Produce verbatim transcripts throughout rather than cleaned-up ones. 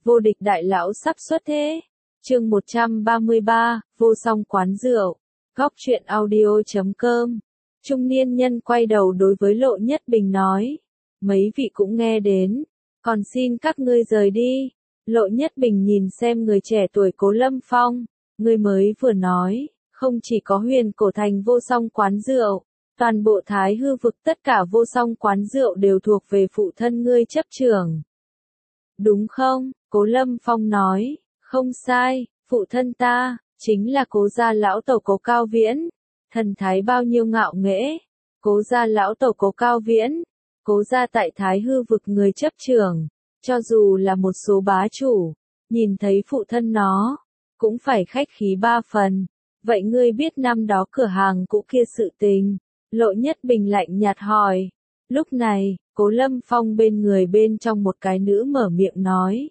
vô địch đại lão sắp xuất thế. Chương một trăm ba mươi ba, vô song quán rượu. Góc truyện audio chấm com. Trung niên nhân quay đầu đối với Lộ Nhất Bình nói. Mấy vị cũng nghe đến. Còn xin các ngươi rời đi. Lộ Nhất Bình nhìn xem người trẻ tuổi Cố Lâm Phong. Người mới vừa nói, không chỉ có Huyền Cổ Thành vô song quán rượu. Toàn bộ Thái Hư vực tất cả vô song quán rượu đều thuộc về phụ thân ngươi chấp trưởng. Đúng không? Cố Lâm Phong nói, không sai, phụ thân ta, chính là Cố gia lão tổ Cố Cao Viễn. Thần thái bao nhiêu ngạo nghễ. Cố gia lão tổ Cố Cao Viễn. Cố gia tại Thái Hư vực người chấp trưởng. Cho dù là một số bá chủ, nhìn thấy phụ thân nó, cũng phải khách khí ba phần. Vậy ngươi biết năm đó cửa hàng cũ kia sự tình? Lộ Nhất Bình lạnh nhạt hỏi. Lúc này, Cố Lâm Phong bên người bên trong một cái nữ mở miệng nói.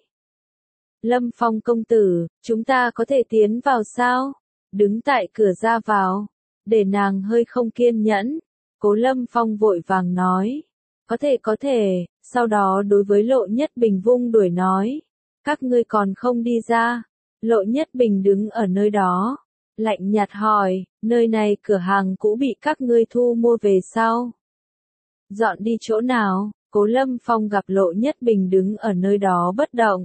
Lâm Phong công tử, chúng ta có thể tiến vào sao? Đứng tại cửa ra vào, để nàng hơi không kiên nhẫn. Cố Lâm Phong vội vàng nói. Có thể có thể, sau đó đối với Lộ Nhất Bình vung đuổi nói. Các ngươi còn không đi ra. Lộ Nhất Bình đứng ở nơi đó. Lạnh nhạt hỏi, nơi này cửa hàng cũ bị các ngươi thu mua về sau. Dọn đi chỗ nào? Cố Lâm Phong gặp Lộ Nhất Bình đứng ở nơi đó bất động.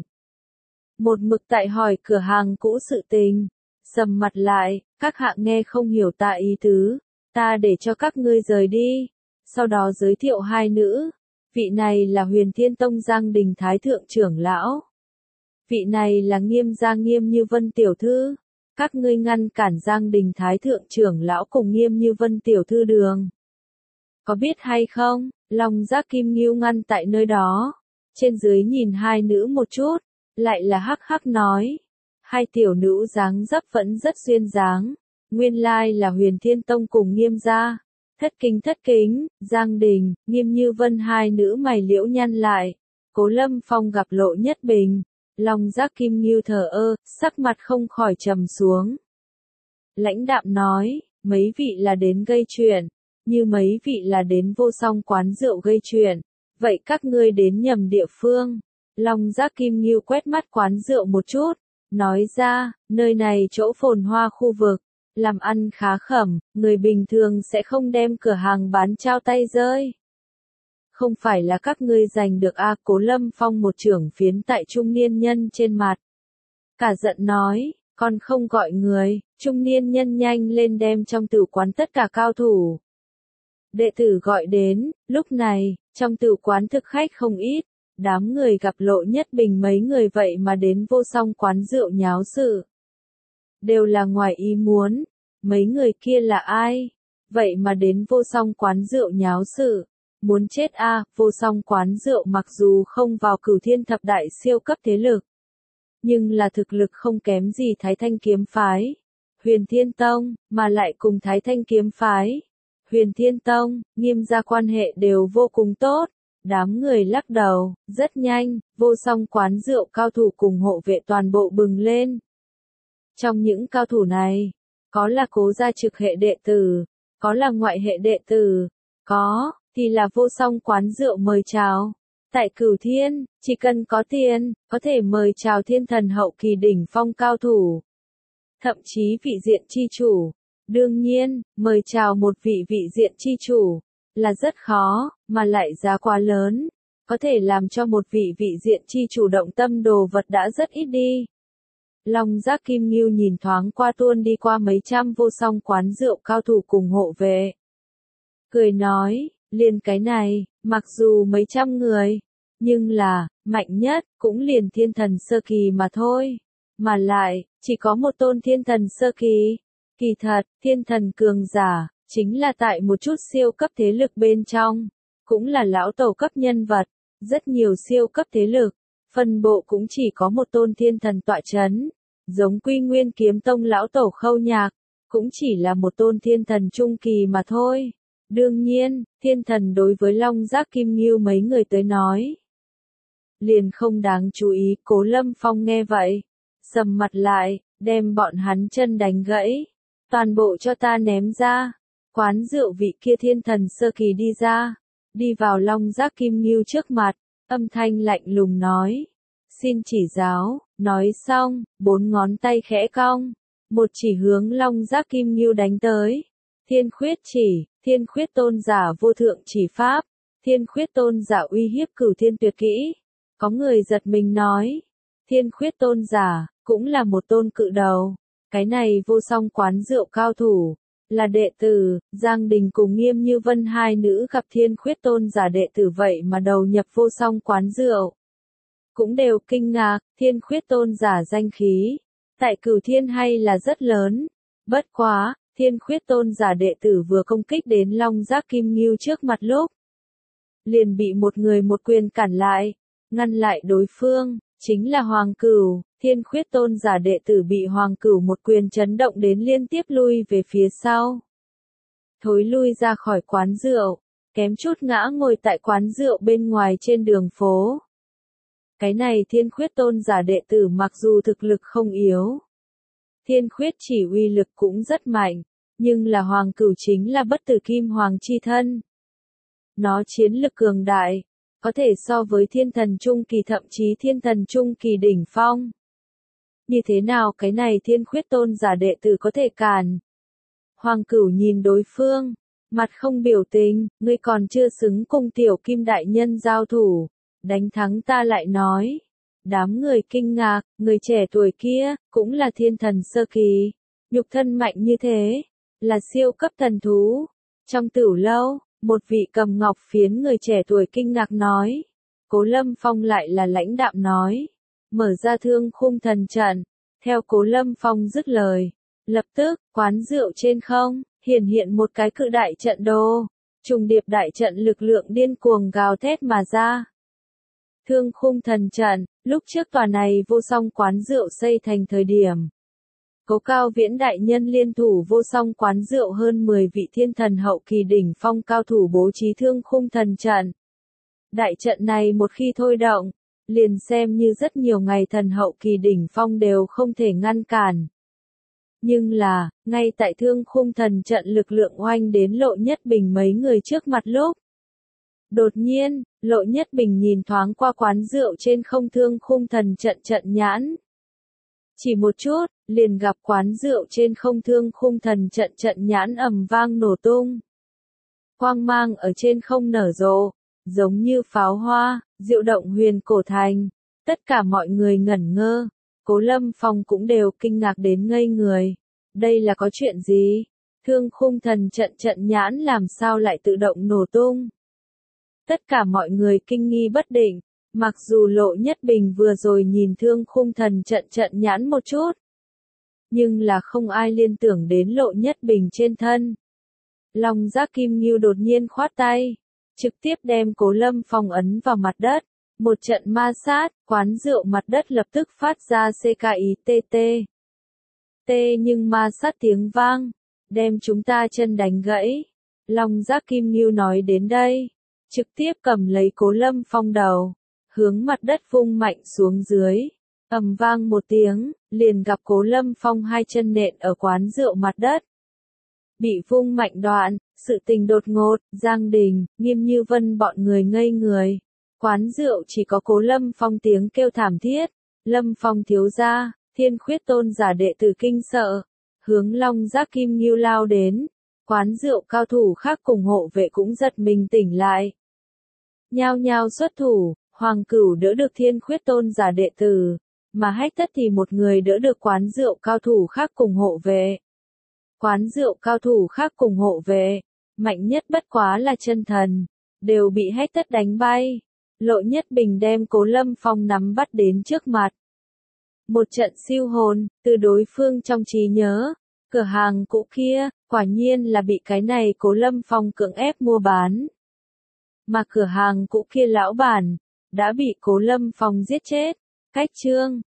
Một mực tại hỏi cửa hàng cũ sự tình. Sầm mặt lại, các hạ nghe không hiểu ta ý tứ. Ta để cho các ngươi rời đi. Sau đó giới thiệu hai nữ. Vị này là Huyền Thiên Tông Giang Đình Thái Thượng trưởng lão. Vị này là Nghiêm gia Nghiêm Như Vân tiểu thư. Các ngươi ngăn cản Giang Đình Thái Thượng trưởng lão cùng Nghiêm Như Vân tiểu thư đường. Có biết hay không, Long Giác Kim Ngưu ngăn tại nơi đó. Trên dưới nhìn hai nữ một chút, lại là hắc hắc nói. Hai tiểu nữ dáng dấp vẫn rất duyên dáng. Nguyên lai là Huyền Thiên Tông cùng Nghiêm gia. Thất kính thất kính, Giang Đình, Nghiêm Như Vân hai nữ mày liễu nhăn lại. Cố Lâm Phong gặp Lộ Nhất Bình. Long Giác Kim Ngưu thờ ơ, sắc mặt không khỏi trầm xuống. Lãnh đạm nói, mấy vị là đến gây chuyện, như mấy vị là đến vô song quán rượu gây chuyện, vậy các ngươi đến nhầm địa phương. Long Giác Kim Ngưu quét mắt quán rượu một chút, nói ra, nơi này chỗ phồn hoa khu vực, làm ăn khá khẩm, người bình thường sẽ không đem cửa hàng bán trao tay rơi. Không phải là các ngươi giành được a? Cố Lâm Phong một trưởng phiến tại trung niên nhân trên mặt. Cả giận nói, còn không gọi người. Trung niên nhân nhanh lên đem trong tử quán tất cả cao thủ. Đệ tử gọi đến, lúc này, trong tử quán thực khách không ít. Đám người gặp Lộ Nhất Bình mấy người vậy mà đến vô song quán rượu nháo sự. Đều là ngoài ý muốn. Mấy người kia là ai? Vậy mà đến vô song quán rượu nháo sự. Muốn chết a? À, vô song quán rượu mặc dù không vào Cửu Thiên thập đại siêu cấp thế lực, nhưng là thực lực không kém gì Thái Thanh kiếm phái, Huyền Thiên Tông, mà lại cùng Thái Thanh kiếm phái, Huyền Thiên Tông, Nghiêm gia quan hệ đều vô cùng tốt. Đám người lắc đầu, rất nhanh, vô song quán rượu cao thủ cùng hộ vệ toàn bộ bừng lên. Trong những cao thủ này, có là Cố gia trực hệ đệ tử, có là ngoại hệ đệ tử, có thì là vô song quán rượu mời chào. Tại Cửu Thiên, chỉ cần có tiền, có thể mời chào thiên thần hậu kỳ đỉnh phong cao thủ. Thậm chí vị diện chi chủ. Đương nhiên, mời chào một vị vị diện chi chủ, là rất khó, mà lại giá quá lớn. Có thể làm cho một vị vị diện chi chủ động tâm đồ vật đã rất ít đi. Long Giác Kim Ngưu nhìn thoáng qua tuôn đi qua mấy trăm vô song quán rượu cao thủ cùng hộ vệ. Cười nói. Liền cái này, mặc dù mấy trăm người, nhưng là, mạnh nhất, cũng liền thiên thần sơ kỳ mà thôi. Mà lại, chỉ có một tôn thiên thần sơ kỳ. Kỳ thật, thiên thần cường giả, chính là tại một chút siêu cấp thế lực bên trong. Cũng là lão tổ cấp nhân vật, rất nhiều siêu cấp thế lực. Phân bộ cũng chỉ có một tôn thiên thần tọa chấn. Giống Quy Nguyên Kiếm Tông lão tổ Khâu Nhạc, cũng chỉ là một tôn thiên thần trung kỳ mà thôi. Đương nhiên, thiên thần đối với Long Giác Kim Ngưu mấy người tới nói. Liền không đáng chú ý. Cố Lâm Phong nghe vậy. Sầm mặt lại, đem bọn hắn chân đánh gãy. Toàn bộ cho ta ném ra. Quán rượu vị kia thiên thần sơ kỳ đi ra. Đi vào Long Giác Kim Ngưu trước mặt. Âm thanh lạnh lùng nói. xin chỉ giáo, nói xong, bốn ngón tay khẽ cong, một chỉ hướng Long Giác Kim Ngưu đánh tới. Thiên khuyết chỉ, thiên khuyết tôn giả vô thượng chỉ pháp, thiên khuyết tôn giả uy hiếp cửu thiên tuyệt kỹ. Có người giật mình nói, thiên khuyết tôn giả, cũng là một tôn cự đầu. Cái này vô song quán rượu cao thủ, là đệ tử, Giang Đình cùng Nghiêm Như Vân hai nữ gặp thiên khuyết tôn giả đệ tử vậy mà đầu nhập vô song quán rượu. Cũng đều kinh ngạc, thiên khuyết tôn giả danh khí, tại cửu thiên hay là rất lớn. Bất quá, thiên khuyết tôn giả đệ tử vừa công kích đến Long Giác Kim Ngưu trước mặt lúc. Liền bị một người một quyền cản lại, ngăn lại đối phương, chính là Hoàng Cửu. Thiên khuyết tôn giả đệ tử bị Hoàng Cửu một quyền chấn động đến liên tiếp lui về phía sau. Thối lui ra khỏi quán rượu, kém chút ngã ngồi tại quán rượu bên ngoài trên đường phố. Cái này thiên khuyết tôn giả đệ tử mặc dù thực lực không yếu. Thiên khuyết chỉ uy lực cũng rất mạnh, nhưng là Hoàng Cửu chính là bất tử kim hoàng chi thân. Nó chiến lực cường đại, có thể so với thiên thần trung kỳ thậm chí thiên thần trung kỳ đỉnh phong. Như thế nào cái này thiên khuyết tôn giả đệ tử có thể cản? Hoàng Cửu nhìn đối phương, mặt không biểu tình, ngươi còn chưa xứng cùng tiểu kim đại nhân giao thủ, đánh thắng ta lại nói. Đám người kinh ngạc, người trẻ tuổi kia, cũng là thiên thần sơ kỳ, nhục thân mạnh như thế, là siêu cấp thần thú. Trong tửu lâu, một vị cầm ngọc phiến người trẻ tuổi kinh ngạc nói, Cố Lâm Phong lại là lãnh đạm nói. Mở ra thương khung thần trận, theo Cố Lâm Phong dứt lời, lập tức, quán rượu trên không, hiển hiện một cái cự đại trận đồ, trùng điệp đại trận lực lượng điên cuồng gào thét mà ra. Thương khung thần trận, lúc trước tòa này vô song quán rượu xây thành thời điểm. Cố Cao Viễn đại nhân liên thủ vô song quán rượu hơn mười vị thiên thần hậu kỳ đỉnh phong cao thủ bố trí thương khung thần trận. Đại trận này một khi thôi động, liền xem như rất nhiều ngày thần hậu kỳ đỉnh phong đều không thể ngăn cản. Nhưng là, ngay tại thương khung thần trận lực lượng oanh đến Lộ Nhất Bình mấy người trước mặt lúc. Đột nhiên, Lộ Nhất Bình nhìn thoáng qua quán rượu trên không thương khung thần trận trận nhãn. Chỉ một chút, liền gặp quán rượu trên không thương khung thần trận trận nhãn ầm vang nổ tung. Quang mang ở trên không nở rộ, giống như pháo hoa, diệu động huyền cổ thành. Tất cả mọi người ngẩn ngơ, Cố Lâm Phong cũng đều kinh ngạc đến ngây người. Đây là có chuyện gì? Thương khung thần trận trận nhãn làm sao lại tự động nổ tung? Tất cả mọi người kinh nghi bất định, mặc dù Lộ Nhất Bình vừa rồi nhìn thương khung thần trận trận nhãn một chút. Nhưng là không ai liên tưởng đến Lộ Nhất Bình trên thân. Long Giác Kim Ngưu đột nhiên khoát tay, trực tiếp đem Cố Lâm Phong ấn vào mặt đất. Một trận ma sát, quán rượu mặt đất lập tức phát ra xê ca i tê tê. Tê nhưng ma sát tiếng vang, đem chúng ta chân đánh gãy. Long Giác Kim Ngưu nói đến đây, trực tiếp cầm lấy Cố Lâm Phong đầu, hướng mặt đất vung mạnh xuống dưới. Ầm vang một tiếng, liền gặp Cố Lâm Phong hai chân nện ở quán rượu mặt đất. Bị vung mạnh đoạn, sự tình đột ngột, Giang Đình, Nghiêm Như Vân bọn người ngây người. Quán rượu chỉ có Cố Lâm Phong tiếng kêu thảm thiết. Lâm Phong thiếu gia, thiên khuyết tôn giả đệ tử kinh sợ, hướng Long Giác Kim Ngưu lao đến. Quán rượu cao thủ khác cùng hộ vệ cũng giật mình tỉnh lại. Nhao nhao xuất thủ, Hoàng Cửu đỡ được thiên khuyết tôn giả đệ tử, mà Hách Tất thì một người đỡ được quán rượu cao thủ khác cùng hộ vệ. Quán rượu cao thủ khác cùng hộ vệ, mạnh nhất bất quá là chân thần, đều bị Hách Tất đánh bay. Lộ Nhất Bình đem Cố Lâm Phong nắm bắt đến trước mặt. Một trận siêu hồn, từ đối phương trong trí nhớ, cửa hàng cũ kia, quả nhiên là bị cái này Cố Lâm Phong cưỡng ép mua bán. Mà cửa hàng cũ kia lão bản, đã bị Cố Lâm Phong giết chết. Cách chương